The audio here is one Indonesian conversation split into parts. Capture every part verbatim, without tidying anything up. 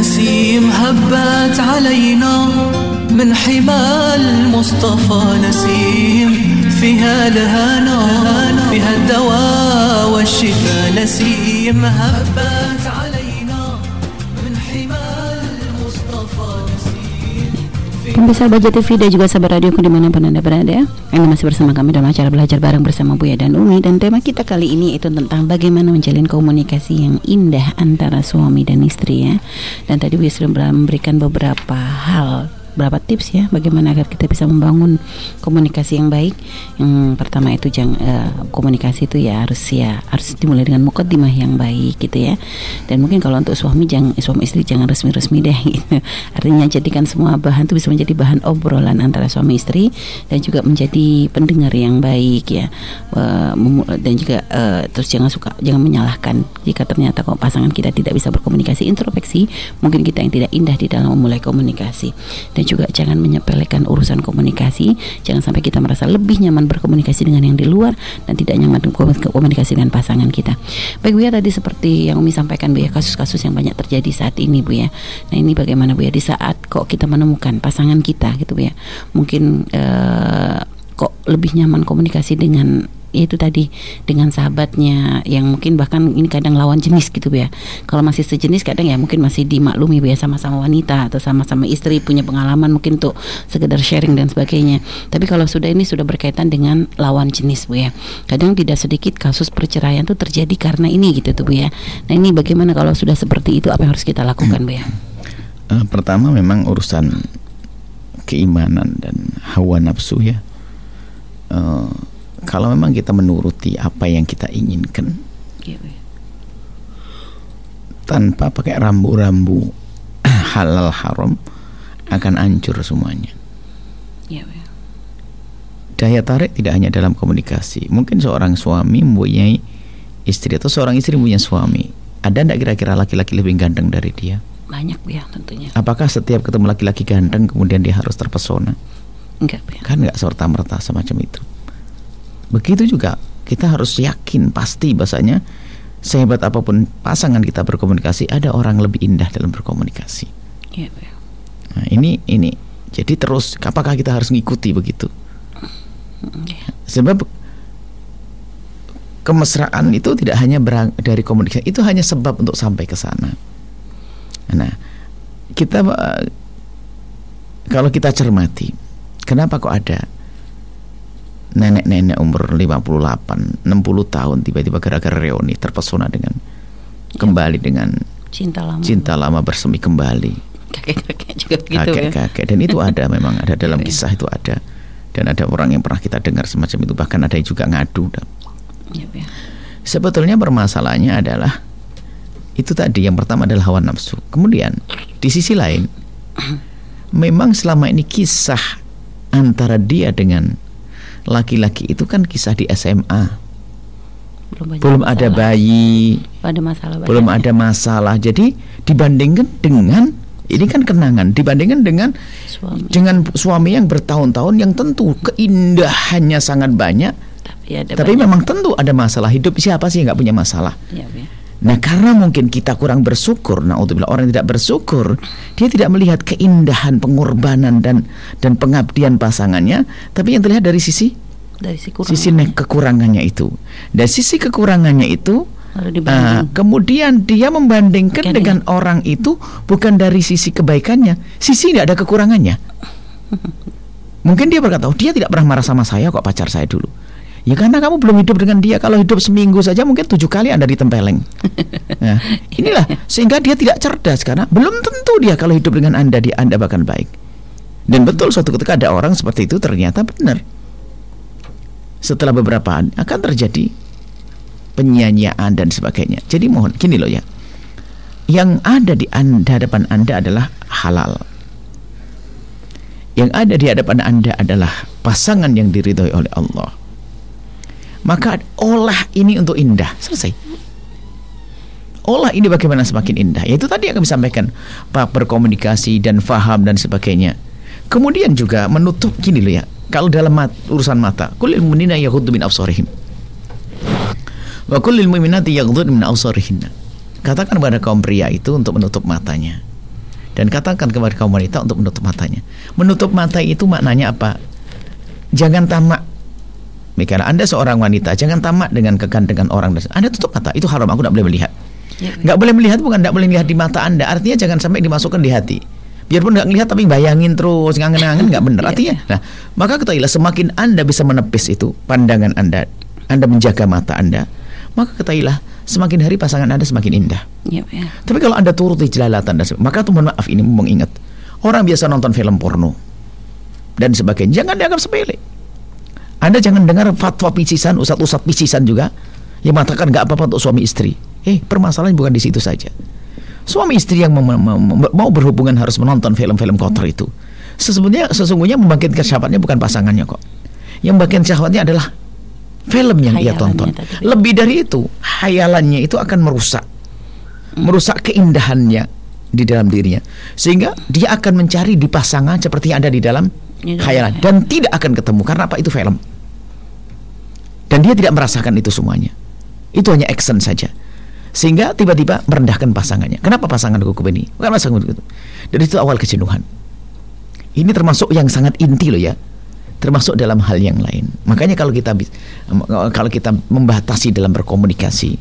نسيم هبت علينا من حمى المصطفى نسيم فيها الهنا فيها الدواء والشفاء نسيم هبت علينا من حمى المصطفى نسيم. Pemirsa Baja T V dan juga sahabat radioku dimanapun Anda berada, Anda masih bersama kami dalam acara Belajar Bareng bersama Buya dan Umi. Dan tema kita kali ini itu tentang bagaimana menjalin komunikasi yang indah antara suami dan istri ya. Dan tadi Buya sudah memberikan beberapa hal, beberapa tips ya, bagaimana agar kita bisa membangun komunikasi yang baik. Yang pertama itu jangan uh, komunikasi itu ya harus ya harus dimulai dengan mukaddimah yang baik gitu ya. Dan mungkin kalau untuk suami jangan suami istri jangan resmi-resmi deh gitu. Artinya jadikan semua bahan itu bisa menjadi bahan obrolan antara suami istri dan juga menjadi pendengar yang baik ya. Uh, dan juga uh, terus jangan suka jangan menyalahkan jika ternyata kalau pasangan kita tidak bisa berkomunikasi, introspeksi, mungkin kita yang tidak indah di dalam memulai komunikasi. Dan juga jangan menyepelekan urusan komunikasi. Jangan sampai kita merasa lebih nyaman berkomunikasi dengan yang di luar dan tidak nyaman berkomunikasi dengan pasangan kita. Baik Bu ya, tadi seperti yang Umi sampaikan Bu ya, kasus-kasus yang banyak terjadi saat ini Bu ya. Nah ini bagaimana Bu ya, di saat kok kita menemukan pasangan kita gitu Bu ya, mungkin uh, kok lebih nyaman komunikasi dengan itu tadi dengan sahabatnya yang mungkin bahkan ini kadang lawan jenis gitu ya. Kalau masih sejenis kadang ya mungkin masih dimaklumi ya, sama-sama wanita atau sama-sama istri punya pengalaman mungkin untuk sekedar sharing dan sebagainya. Tapi kalau sudah ini sudah berkaitan dengan lawan jenis Bu ya, kadang tidak sedikit kasus perceraian itu terjadi karena ini gitu tuh Bu ya. Nah ini bagaimana kalau sudah seperti itu, apa yang harus kita lakukan Bu ya? Uh, pertama memang urusan keimanan dan hawa nafsu ya. Uh, Kalau memang kita menuruti apa yang kita inginkan ya, tanpa pakai rambu-rambu halal haram, akan hancur semuanya ya, ya. Daya tarik tidak hanya dalam komunikasi. Mungkin seorang suami mempunyai istri atau seorang istri mempunyai suami. Ada tidak kira-kira laki-laki lebih ganteng dari dia? Banyak ya tentunya. Apakah setiap ketemu laki-laki ganteng kemudian dia harus terpesona? Enggak ya. Kan enggak serta-merta semacam itu. Begitu juga kita harus yakin pasti bahasanya sehebat apapun pasangan kita berkomunikasi, ada orang lebih indah dalam berkomunikasi. Ya, ya. Nah, ini ini jadi terus apakah kita harus ngikuti begitu? Ya. Sebab kemesraan itu tidak hanya berang, dari komunikasi, itu hanya sebab untuk sampai ke sana. Nah, kita kalau kita cermati, kenapa kok ada nenek-nenek umur lima puluh delapan, enam puluh tahun tiba-tiba gara-gara reuni terpesona dengan ya, kembali dengan cinta lama, cinta lama bersemi kembali. Kakek-kakek juga begitu kakek-kakek. Dan itu ada memang ada dalam kisah itu ada. Dan ada orang yang pernah kita dengar semacam itu, bahkan ada yang juga ngadu. Ya, ya. Sebetulnya permasalahannya adalah itu tadi, yang pertama adalah hawa nafsu. Kemudian di sisi lain memang selama ini kisah antara dia dengan laki-laki itu kan kisah di S M A. Belum, belum ada bayi, ada masalah belum ada masalah. Jadi dibandingkan dengan ini kan kenangan, dibandingkan dengan suami. dengan suami yang bertahun-tahun yang tentu keindahannya sangat banyak. Tapi, ada tapi banyak. Memang tentu ada masalah. Hidup siapa sih yang nggak punya masalah? Ya, ya. Nah karena mungkin kita kurang bersyukur, naudzubillah, orang yang tidak bersyukur dia tidak melihat keindahan pengorbanan dan dan pengabdian pasangannya, tapi yang terlihat dari sisi dari sisi kekurangannya itu. Dari sisi kekurangannya itu uh, kemudian dia membandingkan Bukan dengan ya. orang itu bukan dari sisi kebaikannya, sisi tidak ada kekurangannya. Mungkin dia berkata, oh dia tidak pernah marah sama saya kok, pacar saya dulu. Ya karena kamu belum hidup dengan dia. Kalau hidup seminggu saja mungkin tujuh kali Anda ditempeleng. Nah, inilah sehingga dia tidak cerdas, karena belum tentu dia kalau hidup dengan Anda dia Anda bahkan baik. Dan betul suatu ketika ada orang seperti itu ternyata benar. Setelah beberapa akan terjadi penyanyian dan sebagainya. Jadi mohon gini loh ya. Yang ada di anda, hadapan Anda adalah halal. Yang ada di hadapan Anda adalah pasangan yang diridhoi oleh Allah. Maka olah ini untuk indah. Selesai. Olah ini bagaimana semakin indah. Yaitu tadi yang kami sampaikan, Pak, berkomunikasi dan faham dan sebagainya. Kemudian juga menutup gini loh ya. Kalau dalam mat, urusan mata, kullil mu'minina yaghuddu min absarihim wa kullil mu'minati yaghudduna min absarihinna. Katakan kepada kaum pria itu untuk menutup matanya. Dan katakan kepada kaum wanita untuk menutup matanya. Menutup mata itu maknanya apa? Jangan tamak. Misalnya Anda seorang wanita, jangan tamak dengan kegantengan orang. Anda tutup mata, itu haram, aku tidak boleh melihat. Nggak boleh melihat bukan tidak boleh melihat di mata Anda. Artinya jangan sampai dimasukkan di hati. Biarpun nggak ngelihat tapi bayangin terus, ngangen-ngangen, nggak benar. Artinya, nah maka ketahuilah semakin Anda bisa menepis itu pandangan Anda, Anda menjaga mata Anda, maka ketahuilah semakin hari pasangan Anda semakin indah. Ya, ya. Tapi kalau Anda turuti jelalatan dan sebagainya, maka tuh mohon maaf ini mengingat orang biasa nonton film porno dan sebagainya, jangan dianggap sepele. Anda jangan dengar fatwa picisan, ustadz-ustadz picisan juga yang mengatakan nggak apa-apa untuk suami istri. Eh, permasalahan bukan di situ saja. Suami istri yang mau berhubungan harus menonton film-film kotor itu. Sesungguhnya, sesungguhnya membangkitkan syahwatnya bukan pasangannya kok. Yang membangkitkan syahwatnya adalah film yang ia tonton. Tadi. Lebih dari itu, hayalannya itu akan merusak, hmm. merusak keindahannya di dalam dirinya, sehingga dia akan mencari di pasangan seperti yang ada di dalam hayalan dan tidak akan ketemu karena apa? Itu film. Dan dia tidak merasakan itu semuanya. Itu hanya action saja. Sehingga tiba-tiba merendahkan pasangannya. Kenapa pasanganku begini? Bukan pasangan begitu. Dan itu awal kejenuhan. Ini termasuk yang sangat inti loh ya. Termasuk dalam hal yang lain. Makanya kalau kita kalau kita membatasi dalam berkomunikasi,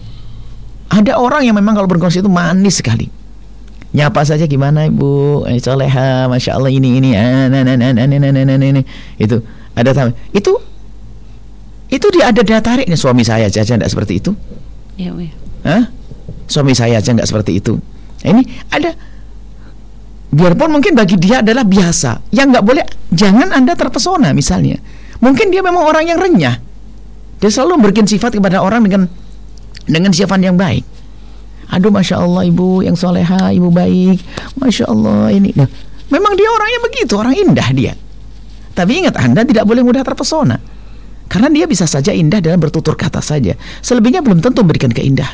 ada orang yang memang kalau berkomunikasi itu manis sekali. Nyapa saja gimana ibu, eh, soleha, masya Allah ini ini, ah, nah, nah, nah, nah, nah, nah, nah, nah, itu ada tahu. Itu itu dia ada daya tariknya. Suami saya aja tidak seperti itu. Ya, ya. Hah? Suami saya aja nggak seperti itu. Ini ada. Biarpun mungkin bagi dia adalah biasa. Yang nggak boleh, jangan Anda terpesona misalnya. Mungkin dia memang orang yang renyah. Dia selalu memberikan sifat kepada orang dengan dengan sifat yang baik. Aduh, masya Allah ibu yang soleha, ibu baik, masya Allah ini. Nah, memang dia orangnya begitu, orang indah dia. Tapi ingat, Anda tidak boleh mudah terpesona. Karena dia bisa saja indah dalam bertutur kata saja. Selebihnya belum tentu memberikan keindahan.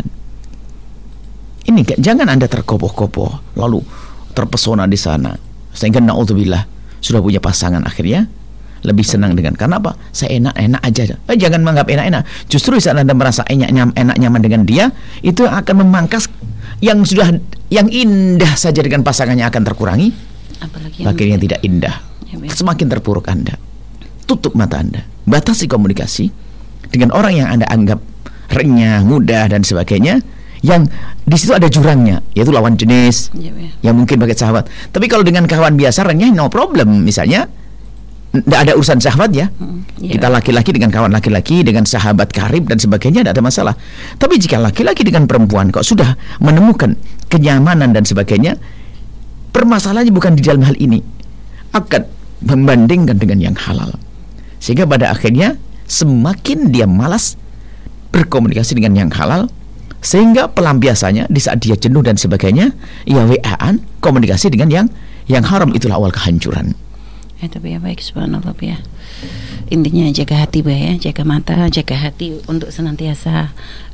Ini jangan Anda terkopoh-kopoh lalu terpesona di sana sehingga naudzubillah sudah punya pasangan akhirnya lebih senang dengan karena apa? Saya enak-enak aja. Eh, jangan menganggap enak-enak. Justru saat Anda merasa enak nyaman, enak nyaman dengan dia, itu akan memangkas yang sudah yang indah saja dengan pasangannya akan terkurangi. Apalagi yang, yang tidak indah. Ya, semakin terpuruk Anda. Tutup mata Anda, batasi komunikasi dengan orang yang Anda anggap renyah, mudah dan sebagainya, yang di situ ada jurangnya, yaitu lawan jenis, ya, ya. yang mungkin bagi sahabat. Tapi kalau dengan kawan biasa renyah, no problem, misalnya tidak ada urusan sahabat ya, hmm, ya. Kita laki-laki dengan kawan laki-laki, dengan sahabat karib dan sebagainya tidak ada masalah. Tapi jika laki-laki dengan perempuan kok sudah menemukan kenyamanan dan sebagainya, permasalahannya bukan di dalam hal ini, akan membandingkan dengan yang halal. Sehingga pada akhirnya semakin dia malas berkomunikasi dengan yang halal, sehingga pelampiasannya di saat dia jenuh dan sebagainya, ya W A-an komunikasi dengan yang yang haram. Itulah awal kehancuran. Ya, tapi ya baik, subhanallah ya. Intinya jaga hati ya, jaga mata, jaga hati untuk senantiasa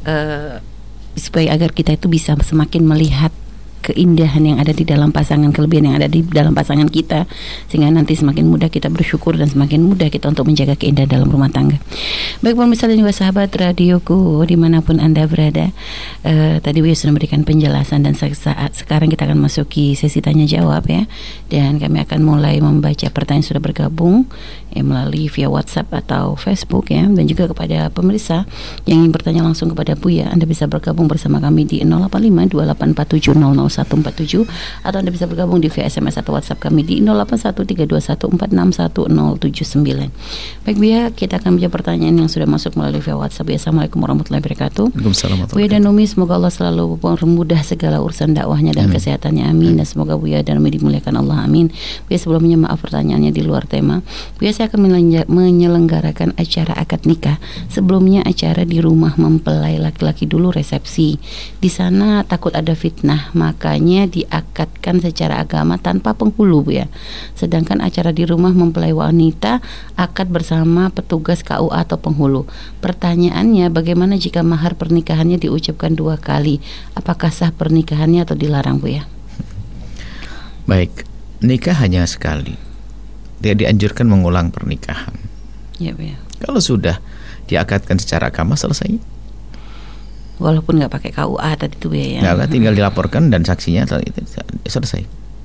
uh, supaya agar kita itu bisa semakin melihat keindahan yang ada di dalam pasangan, kelebihan yang ada di dalam pasangan kita, sehingga nanti semakin mudah kita bersyukur dan semakin mudah kita untuk menjaga keindahan dalam rumah tangga. Baik pemirsa dan juga sahabat radioku dimanapun Anda berada, uh, tadi Buya sudah memberikan penjelasan dan saat sekarang kita akan masuki sesi tanya jawab ya, dan kami akan mulai membaca pertanyaan sudah bergabung ya, melalui via WhatsApp atau Facebook ya, dan juga kepada pemirsa yang ingin bertanya langsung kepada Buya, Anda bisa bergabung bersama kami di nol delapan lima dua delapan empat tujuh nol nol satu empat tujuh, atau Anda bisa bergabung di via S M S atau WhatsApp kami di nol delapan satu tiga dua satu empat enam satu nol tujuh sembilan. Baik Buya, kita akan menjawab pertanyaan yang sudah masuk melalui via WhatsApp. Ya, Assalamualaikum warahmatullahi wabarakatuh. Buya dan Umi, semoga Allah selalu mempermudah segala urusan dakwahnya dan amin. Kesehatannya, amin. Dan semoga Buya dan Umi dimuliakan Allah, amin. Buya, sebelumnya maaf pertanyaannya di luar tema. Buya, saya akan menyelenggarakan acara akad nikah. Sebelumnya acara di rumah mempelai laki-laki dulu, resepsi. Di sana takut ada fitnah, makanya diakadkan secara agama tanpa penghulu Bu ya. Sedangkan acara di rumah mempelai wanita akad bersama petugas K U A atau penghulu. Pertanyaannya, bagaimana jika mahar pernikahannya diucapkan dua kali? Apakah sah pernikahannya atau dilarang Bu ya? Baik, nikah hanya sekali. Tidak dianjurkan mengulang pernikahan. Ya Bu ya. Kalau sudah diakadkan secara agama, selesai. Walaupun nggak pakai K U A tadi itu ya. Nggak, tinggal dilaporkan dan saksinya selesai.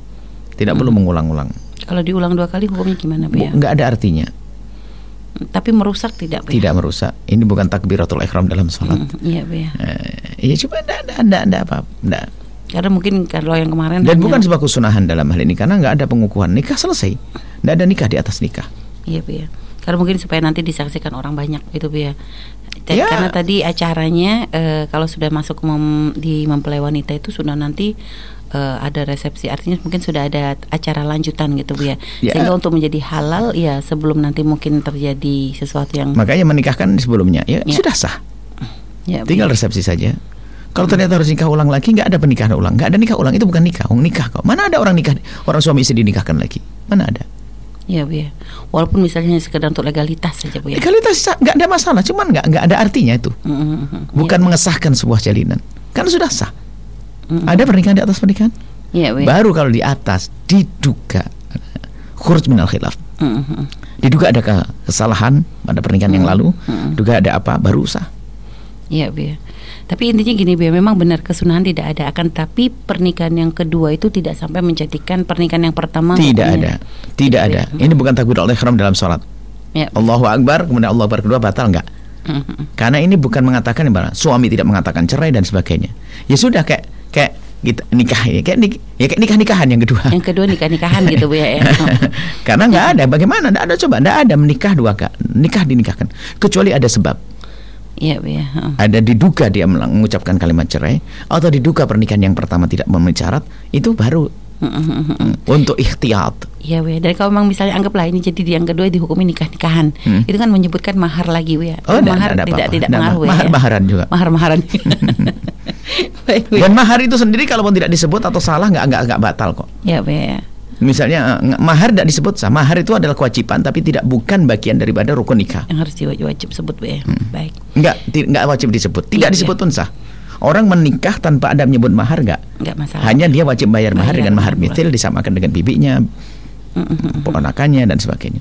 tidak hmm. perlu mengulang-ulang. Kalau diulang dua kali hukumnya gimana, Bu ya? Nggak ada artinya. Tapi merusak tidak, Bu? Tidak merusak. Ini bukan takbiratul ihram dalam sholat. Hmm, iya, Bu ya. Eh, ya coba enggak ada, enggak ada apa, enggak. Karena mungkin kalau yang kemarin dan hanya... bukan sebuah kesunahan dalam hal ini karena nggak ada pengukuhan, nikah selesai, nggak ada nikah di atas nikah. Iya, Bu ya. Karena mungkin supaya nanti disaksikan orang banyak gitu, Bu ya. Ya. Karena tadi acaranya e, kalau sudah masuk mem, di mempelai wanita itu sudah nanti e, ada resepsi, artinya mungkin sudah ada acara lanjutan gitu, Bu ya. Ya. Sehingga untuk menjadi halal ya sebelum nanti mungkin terjadi sesuatu yang makanya menikahkan sebelumnya ya, ya. Sudah sah. Ya, tinggal resepsi saja. Kalau ternyata harus nikah ulang lagi, nggak ada pernikahan ulang, nggak ada nikah ulang, itu bukan nikah, oh, nikah kok. Mana ada orang nikah, orang suami istri dinikahkan lagi? Mana ada? Iya, Bu ya. Walaupun misalnya sekedar untuk legalitas saja, Bu ya. Legalitas nggak ada masalah, cuman nggak nggak ada artinya itu. Mm-hmm. Bukan ya. Mengesahkan sebuah jalinan, kan sudah sah. Mm-hmm. Ada pernikahan di atas pernikahan? Iya, Bu ya. Baru kalau di atas diduga khuruj minal khilaf. Mm-hmm. Diduga ada kesalahan pada pernikahan mm-hmm. yang lalu, mm-hmm. diduga ada apa, baru sah. Iya, Bu ya. Tapi intinya gini, Bu, memang benar kesunahan tidak ada, akan tapi pernikahan yang kedua itu tidak sampai menjadikan pernikahan yang pertama. Tidak ada, tidak ada. Ini bukan takbiratul ihram dalam sholat. Ya. Allahu Akbar, kemudian Allahu Akbar kedua batal, enggak. Uh-huh. Karena ini bukan mengatakan suami tidak mengatakan cerai dan sebagainya. Ya sudah kayak kayak gitu, nikah ya kayak nik, ya kayak nikah nikahan yang kedua. Yang kedua nikah nikahan gitu, Bu ya. Karena nggak ada, bagaimana? Nggak ada, coba nggak ada menikah dua kali, nikah dinikahkan kecuali ada sebab. Iya, Bu ya. Uh. Ada diduga dia mengucapkan kalimat cerai atau diduga pernikahan yang pertama tidak memenuhi syarat, itu baru uh-huh. untuk ikhtiyat. Iya, Bu ya. Dan kalau memang misalnya anggaplah ini jadi yang kedua dihukumi nikah-nikahan, hmm. itu kan menyebutkan mahar lagi, Bu ya. Oh, mahar ada, ada tidak apa-apa. tidak Nah, mahar, Bu ya. Mahar-maharan juga. Mahar-maharan. Baik, Bu. Dan mahar itu sendiri kalaupun tidak disebut atau salah nggak nggak nggak batal kok. Iya, Bu ya. Misalnya mahar tidak disebut sah. Mahar itu adalah kewajiban tapi tidak bukan bagian daripada rukun nikah. Yang harus diwajib sebut, Bu ya. Hmm. Baik. Enggak, enggak wajib disebut. Tidak iya, disebut iya. pun sah. Orang menikah tanpa ada menyebut mahar enggak? Enggak masalah. Hanya dia wajib bayar, bayar mahar dengan mahar mithil disamakan dengan bibinya, mm-hmm. ponakannya dan sebagainya.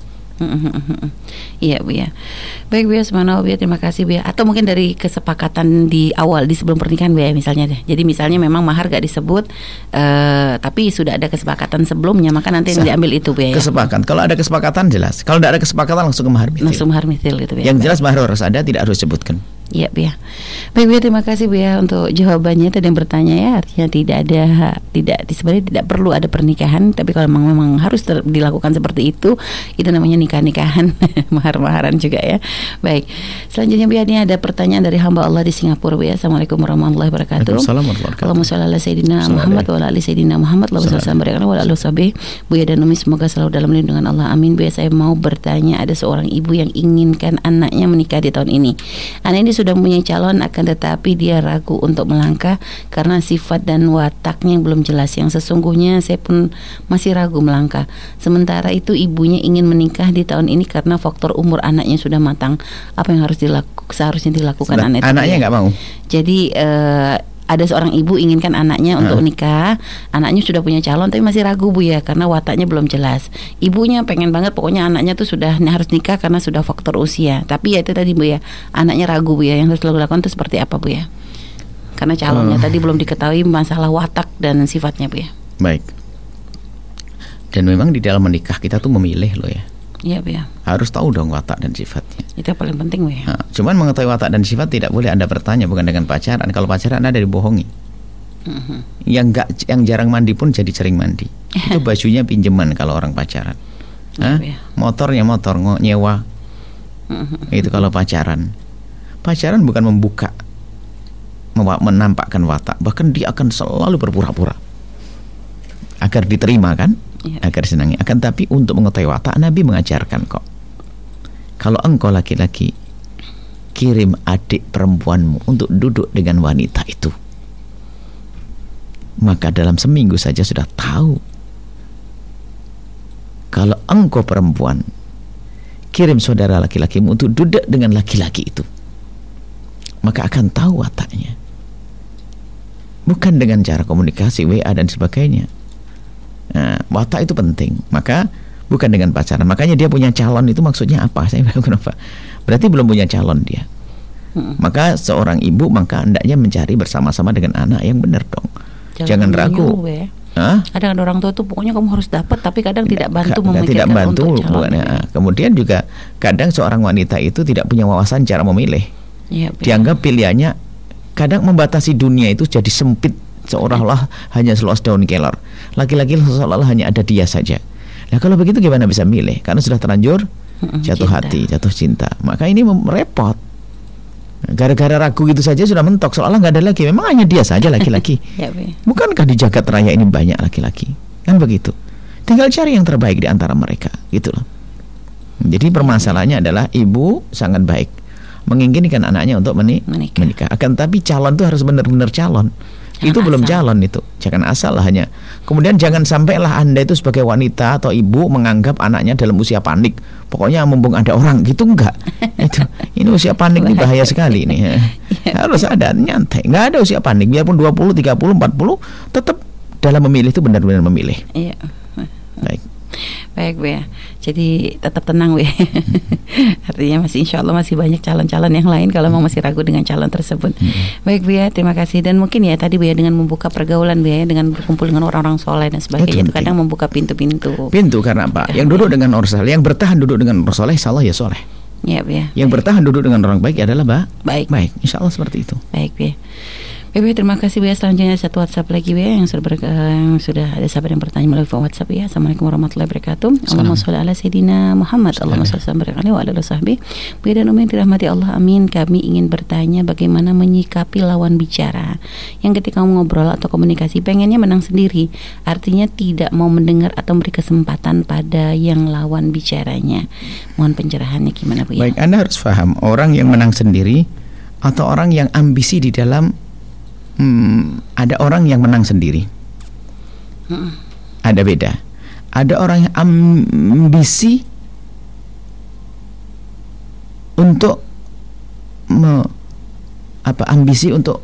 Iya, Bu ya. Baik, Bu ya, subhanallah, Bu ya, terima kasih, Bu ya. Atau mungkin dari kesepakatan di awal di sebelum pernikahan, Bu ya, misalnya deh. Jadi misalnya memang mahar gak disebut uh, tapi sudah ada kesepakatan sebelumnya, maka nanti yang diambil itu, Bu ya. Kesepakatan. Kalau ada kesepakatan jelas. Kalau tidak ada kesepakatan langsung ke mahar mithil. Langsung mahar mithil gitu, Bu ya. Yang jelas mahar harus ada, tidak harus disebutkan. Iya, Bu ya. Baik, Bu ya, terima kasih, Bu ya, untuk jawabannya. Tadi yang bertanya ya, artinya tidak ada, tidak sebenarnya tidak perlu ada pernikahan, tapi kalau memang, memang harus ter, dilakukan seperti itu, itu namanya nikah-nikahan, mahar-maharan juga ya. Baik, selanjutnya, Bu ya, ini ada pertanyaan dari hamba Allah di Singapura, Bu ya. Assalamualaikum warahmatullahi wabarakatuh. Allahumma sholli ala sayyidina Muhammad wa ala ali sayyidina Muhammad wa ala alihi Bu ya dan Umi, semoga selalu dalam lindungan Allah, amin. Bu ya, saya mau bertanya, ada seorang ibu yang inginkan anaknya menikah di tahun ini. Anak ini sudah punya calon, akan tetapi dia ragu untuk melangkah karena sifat dan wataknya yang belum jelas. Yang sesungguhnya saya pun masih ragu melangkah. Sementara itu ibunya ingin menikah di tahun ini karena faktor umur anaknya sudah matang. Apa yang harus dilakukan, seharusnya dilakukan anak itu? Anaknya nggak mau. Jadi uh, ada seorang ibu inginkan anaknya untuk nikah, anaknya sudah punya calon tapi masih ragu, Bu ya, karena wataknya belum jelas. Ibunya pengen banget, pokoknya anaknya tuh sudah harus nikah karena sudah faktor usia. Tapi ya itu tadi, Bu ya, anaknya ragu, Bu ya. Yang harus dilakukan itu seperti apa, Bu ya? Karena calonnya hmm. tadi belum diketahui masalah watak dan sifatnya, Bu ya. Baik. Dan memang di dalam menikah kita tuh memilih loh ya. Iya, Bu ya. Harus tahu dong watak dan sifatnya. Itu yang paling penting, Bu ya. Nah, cuman mengetahui watak dan sifat tidak boleh Anda bertanya, bukan dengan pacaran. Kalau pacaran Anda dibohongi. Uh-huh. Yang enggak, yang jarang mandi pun jadi sering mandi. Itu bajunya pinjaman kalau orang pacaran. Hah? Ya, motornya motor nyewa. Uh-huh. Itu kalau pacaran. Pacaran bukan membuka, menampakkan watak, bahkan dia akan selalu berpura-pura agar diterima kan? Ya. Agar disenangi. Akan tapi untuk mengetahui watak, Nabi mengajarkan kok, kalau engkau laki-laki kirim adik perempuanmu untuk duduk dengan wanita itu, maka dalam seminggu saja sudah tahu. Kalau engkau perempuan kirim saudara laki-lakimu untuk duduk dengan laki-laki itu, maka akan tahu wataknya. Bukan dengan cara komunikasi W A dan sebagainya. Nah, watak itu penting. Maka bukan dengan pacaran. Makanya dia punya calon itu maksudnya apa? Saya bilang kenapa? Berarti belum punya calon dia. Hmm. Maka seorang ibu maka hendaknya mencari bersama-sama dengan anak yang benar dong. Jangan, Jangan ragu. Hah? Kadang ada orang tua tuh pokoknya kamu harus dapat, tapi kadang tidak bantu Ka- memikirkan tidak bantu, untuk calon. bukan, kemudian juga kadang seorang wanita itu tidak punya wawasan cara memilih. Ya, Dianggap pilihannya kadang membatasi dunia itu jadi sempit, seolah-olah hanya seluas daun kelor. Laki-laki seolah-olah hanya ada dia saja. Nah kalau begitu gimana bisa milih? Karena sudah terlanjur jatuh cinta. hati, jatuh cinta. Maka ini repot. Gara-gara ragu gitu saja sudah mentok, seolah nggak ada lagi. Memang hanya dia saja laki-laki. Ya, bukankah di jagat raya ini banyak laki-laki? Kan begitu. Tinggal cari yang terbaik di antara mereka, gitu loh. Jadi permasalahannya adalah ibu sangat baik menginginkan anaknya untuk meni- menikah. menikah. Akan tapi calon itu harus benar-benar calon. Jangan itu asal. Belum calon itu. Jangan asal lah hanya. Kemudian jangan sampailah Anda itu sebagai wanita atau ibu menganggap anaknya dalam usia panik. Pokoknya mumpung ada orang gitu, enggak. Itu ini usia panik ini bahaya sekali nih. Ya, harus ada nyantai. Enggak ada usia panik. Biarpun dua puluh, tiga puluh, empat puluh tetap dalam memilih itu benar-benar memilih. Iya. Baik. Baik Bu ya. Jadi tetap tenang Bu ya. Artinya masih insya Allah masih banyak calon-calon yang lain kalau mau masih ragu dengan calon tersebut. hmm. Baik Bu ya, terima kasih. Dan mungkin ya tadi Bu ya dengan membuka pergaulan Bu ya, dengan berkumpul dengan orang-orang soleh dan sebagainya, itu kadang membuka pintu-pintu. Pintu karena apa? Yang duduk dengan orang soleh, yang bertahan duduk dengan orang soleh, insya Allah ya soleh. Ya Bu ya. Yang bertahan duduk dengan orang baik adalah ba- baik. Baik, insya Allah seperti itu. Baik Bu ya. Baik, terima kasih Bu ya. Selanjutnya satu WhatsApp lagi Bu ya, yang sudah ber, yang sudah ada sahabat yang bertanya melalui WhatsApp ya. Assalamualaikum warahmatullahi wabarakatuh. Allahumma sholli ala sayyidina Muhammad. Allahumma sholli wa ala sahbihi. Bu dan Umi dirahmati Allah, amin. Kami ingin bertanya bagaimana menyikapi lawan bicara yang ketika ngobrol atau komunikasi pengennya menang sendiri, artinya tidak mau mendengar atau memberi kesempatan pada yang lawan bicaranya. Mohon pencerahannya gimana Bu ya? Baik, Anda harus paham orang yang menang sendiri atau orang yang ambisi di dalam. Hmm, ada orang yang menang sendiri. hmm. Ada beda. Ada orang yang ambisi untuk me, apa ambisi untuk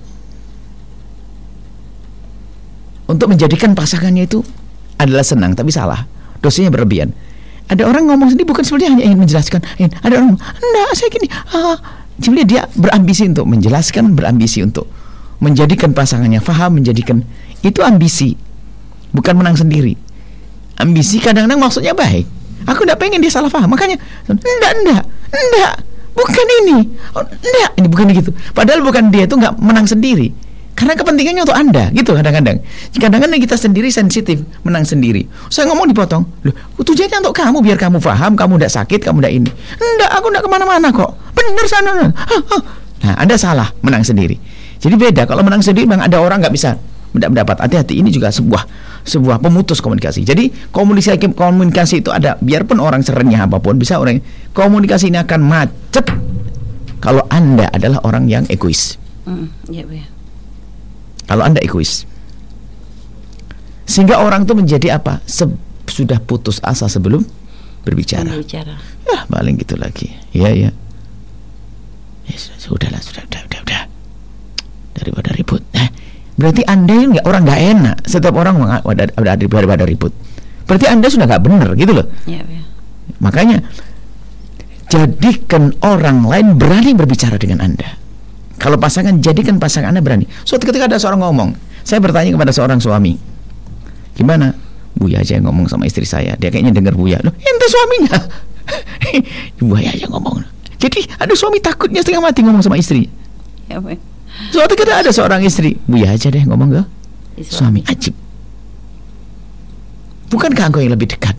untuk menjadikan pasangannya itu adalah senang, tapi salah. Dosanya berlebihan. Ada orang ngomong sendiri bukan sebenarnya hanya ingin menjelaskan. Ada orang, enggak, saya gini. Ah, sebenarnya dia berambisi untuk menjelaskan, berambisi untuk menjadikan pasangannya faham, menjadikan itu ambisi, bukan menang sendiri. Ambisi kadang-kadang maksudnya baik. Aku tidak pengen dia salah faham, makanya enggak, enggak, enggak, bukan ini, oh, enggak, ini bukan begitu. Padahal bukan dia itu enggak menang sendiri, karena kepentingannya untuk Anda, gitu kadang-kadang. Kadang-kadang kita sendiri sensitif, menang sendiri. Saya ngomong dipotong, loh, tujuannya untuk kamu biar kamu faham, kamu tidak sakit, kamu tidak ini. Enggak, aku tidak kemana-mana kok, benar sana. Nah, Anda salah, menang sendiri. Jadi beda, kalau menang sendiri memang ada orang nggak bisa mendapat. Hati-hati, ini juga sebuah sebuah pemutus komunikasi. Jadi komunikasi komunikasi itu ada, biarpun orang serenyah apapun bisa orang komunikasi ini akan macet kalau Anda adalah orang yang egois. Mm, ya, ya. Kalau Anda egois, sehingga orang itu menjadi apa? Se- sudah putus asa sebelum berbicara. Berbicara. Ya, paling gitu lagi. Ya, ya. Ya, sudahlah, sudah, sudah, sudah, sudah. Daripada ribut, eh, berarti Anda ini nggak, orang nggak enak. Setiap orang ada daripada ribut. Berarti Anda sudah nggak benar, gitu loh. Ya, ya. Makanya jadikan orang lain berani berbicara dengan Anda. Kalau pasangan, jadikan pasangan Anda berani. Suatu ketika ada seorang ngomong, saya bertanya kepada seorang suami, gimana? Buya aja yang ngomong sama istri saya. Dia kayaknya dengar Buya. Loh, ente suaminya. Buya aja ngomong. Jadi ada suami takutnya setengah mati ngomong sama istri. Ya, ya. Suatu ketika ada seorang istri, Buya aja deh ngomong ke suami. Ajib. Bukankah engkau yang lebih dekat?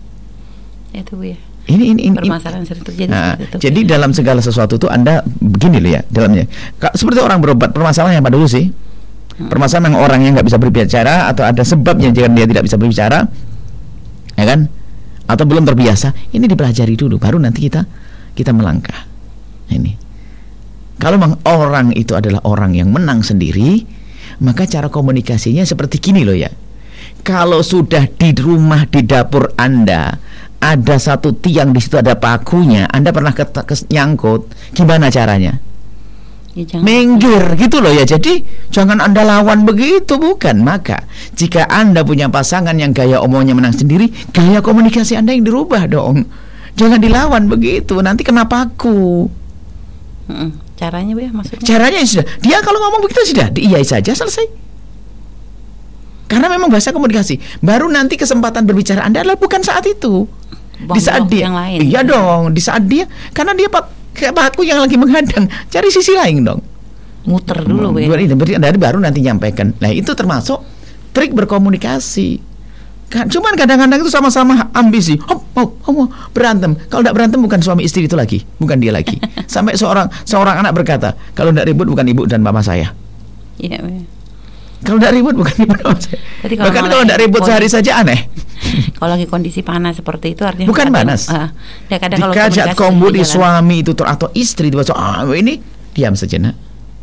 Itu Bu ya. Ini ini ini permasalahan sering terjadi. Nah, jadi ya. Dalam segala sesuatu itu Anda begini loh ya dalamnya. Seperti orang berobat, permasalahan yang pada dulu sih. Hmm. Permasalahan yang orang yang nggak bisa berbicara atau ada sebabnya jika dia tidak bisa berbicara, ya kan? Atau belum terbiasa, ini dipelajari dulu, baru nanti kita kita melangkah. Ini. Kalau memang orang itu adalah orang yang menang sendiri, maka cara komunikasinya seperti gini loh ya. Kalau sudah di rumah, di dapur Anda ada satu tiang, di situ ada pakunya, Anda pernah nyangkut, gimana caranya? Ya, minggir gitu loh ya. Jadi jangan Anda lawan begitu, bukan. Maka jika Anda punya pasangan yang gaya omongnya menang sendiri, gaya komunikasi Anda yang dirubah dong. Jangan dilawan begitu, nanti kena paku. Hmm. Caranya Bu ya, maksudnya? Caranya sudah, dia kalau ngomong begitu sudah diiyai saja, selesai. Karena memang bahasa komunikasi. Baru nanti kesempatan berbicara Anda adalah bukan saat itu. Bom di saat dia, yang lain. Iya dong. Di saat dia, karena dia pak, kayak paku yang lagi menghadang. Cari sisi lain dong. Muter dulu. Berarti ya. baru nanti nyampaikan. Nah itu termasuk trik berkomunikasi. Kan, cuman kadang-kadang itu sama-sama ambisi. Hop, hop, hop, berantem. Kalau tidak berantem bukan suami istri itu lagi, bukan dia lagi. Sampai seorang seorang anak berkata, kalau tidak ribut bukan ibu dan mama saya. Iya. Kalau tidak ribut bukan ibu dan mama saya. Kalau Bahkan kalau tidak ribut sehari saja aneh. Kalau lagi kondisi panas seperti itu artinya bukan panas. Uh, ya kadang jika jat kombo di suami itu atau istri itu, ah ini diam sejenak.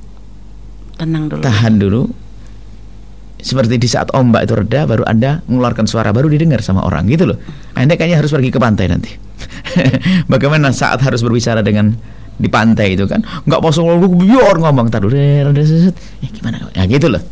Tenang dulu. Tahan dulu. Seperti di saat ombak itu reda, baru Anda mengeluarkan suara, baru didengar sama orang gitu loh. Anda kayaknya harus pergi ke pantai nanti. Bagaimana saat harus berbicara dengan di pantai itu kan? Nggak pasang lalu biar ngomong taruh, eh gimana? Ya gitu loh.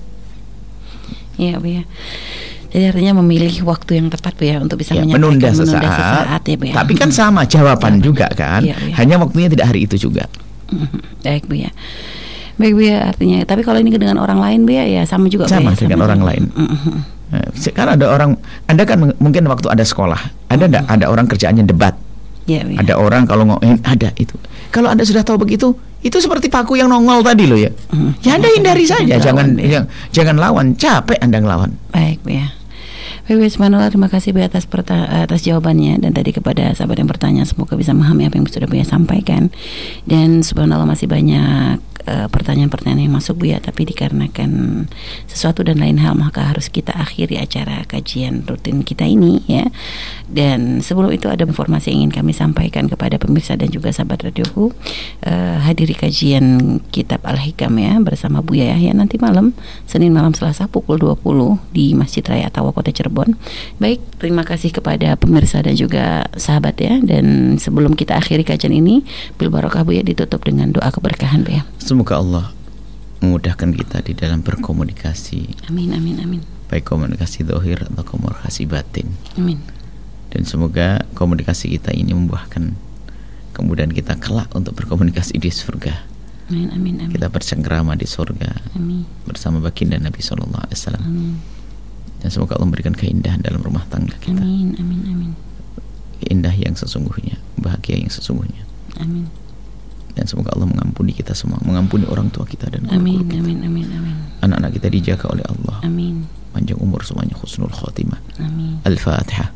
Iya, Bu ya. Jadi artinya memilih waktu yang tepat, Bu ya, untuk bisa ya, menyampaikan menunda sesaat. Menunda sesaat ya, Bu ya. Tapi kan sama jawaban ya, juga kan. Ya, ya. Hanya waktunya tidak hari itu juga. Baik, Bu ya. Baik, Bu ya, artinya. Tapi kalau ini dengan orang lain, Bu ya, ya sama juga. Sama Bu, ya, dengan sama orang juga. Lain. Mm-hmm. Nah, sekarang ada orang, Anda kan mungkin waktu ada sekolah, ada enggak mm-hmm. ada orang kerjaannya debat. Ya, Bu ya. Ada orang kalau ngomongin ada itu. Kalau Anda sudah tahu begitu, itu seperti paku yang nongol tadi loh ya. Mm-hmm. Ya Anda hindari saja, lawan, jangan ya. jangan lawan, capek Anda ngelawan. Baik, Bu ya. Baik, subhanallah, terima kasih Bu atas perta- atas jawabannya, dan tadi kepada sahabat yang bertanya semoga bisa memahami apa yang sudah Bu sampaikan. Dan subhanallah masih banyak uh, pertanyaan-pertanyaan yang masuk Bu ya, tapi dikarenakan sesuatu dan lain hal maka harus kita akhiri acara kajian rutin kita ini ya. Dan sebelum itu ada informasi yang ingin kami sampaikan kepada pemirsa dan juga sahabat radioku. Uh, hadiri kajian kitab Al-Hikam ya bersama Bu Yahya nanti malam Senin malam Selasa pukul dua puluh di Masjid Raya Tawa Kota Cirebon. Baik, terima kasih kepada pemirsa dan juga sahabat ya. Dan sebelum kita akhiri kajian ini, bil barokah Bu ya, ditutup dengan doa keberkahan Bu ya. Semoga Allah memudahkan kita di dalam berkomunikasi. Amin, amin, amin. Baik komunikasi zahir atau komunikasi batin. Amin. Dan semoga komunikasi kita ini membuahkan kemudahan kita kelak untuk berkomunikasi di surga. Amin, amin, amin. Kita bersengkrama di surga. Amin. Bersama baginda Nabi Sallallahu Alaihi Wasallam. Amin. Dan semoga Allah memberikan keindahan dalam rumah tangga kita. Amin, amin, amin. Keindah yang sesungguhnya, bahagia yang sesungguhnya. Amin. Dan semoga Allah mengampuni kita semua, mengampuni orang tua kita dan guru-guru kita. Amin, amin, amin. Anak-anak kita dijaga oleh Allah. Amin. Panjang umur semuanya, husnul khotimah. Amin. Al-Fatihah.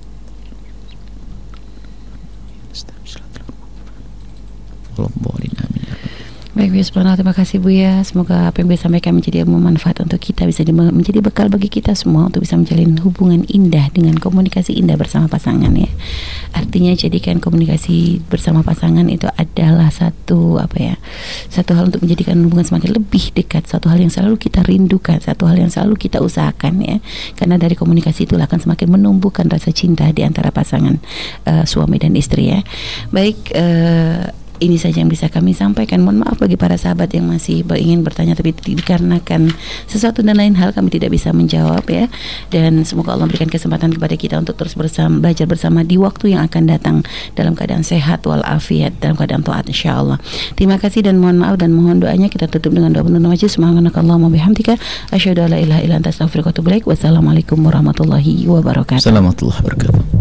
Baik, Bu, subhanallah, terima kasih Bu ya. Semoga apa yang bisa sampaikan menjadi ilmu manfaat untuk kita, bisa menjadi bekal bagi kita semua untuk bisa menjalin hubungan indah dengan komunikasi indah bersama pasangan ya. Artinya jadikan komunikasi bersama pasangan itu adalah satu apa ya, satu hal untuk menjadikan hubungan semakin lebih dekat, satu hal yang selalu kita rindukan, satu hal yang selalu kita usahakan ya. Karena dari komunikasi itulah akan semakin menumbuhkan rasa cinta di antara pasangan uh, suami dan istri ya. Baik, uh, ini saja yang bisa kami sampaikan. Mohon maaf bagi para sahabat yang masih ingin bertanya tapi dikarenakan sesuatu dan lain hal kami tidak bisa menjawab ya. Dan semoga Allah memberikan kesempatan kepada kita untuk terus bersama, belajar bersama di waktu yang akan datang dalam keadaan sehat walafiat, dalam keadaan taat insyaallah. Terima kasih dan mohon maaf dan mohon doanya. Kita tutup dengan doa penutup majlis. Subhanakallahumma bihamdika asyhadu an la ilaha illa anta astaghfiruka wa atubu ilaik. Wassalamualaikum warahmatullahi wabarakatuh. Warahmatullahi wabarakatuh.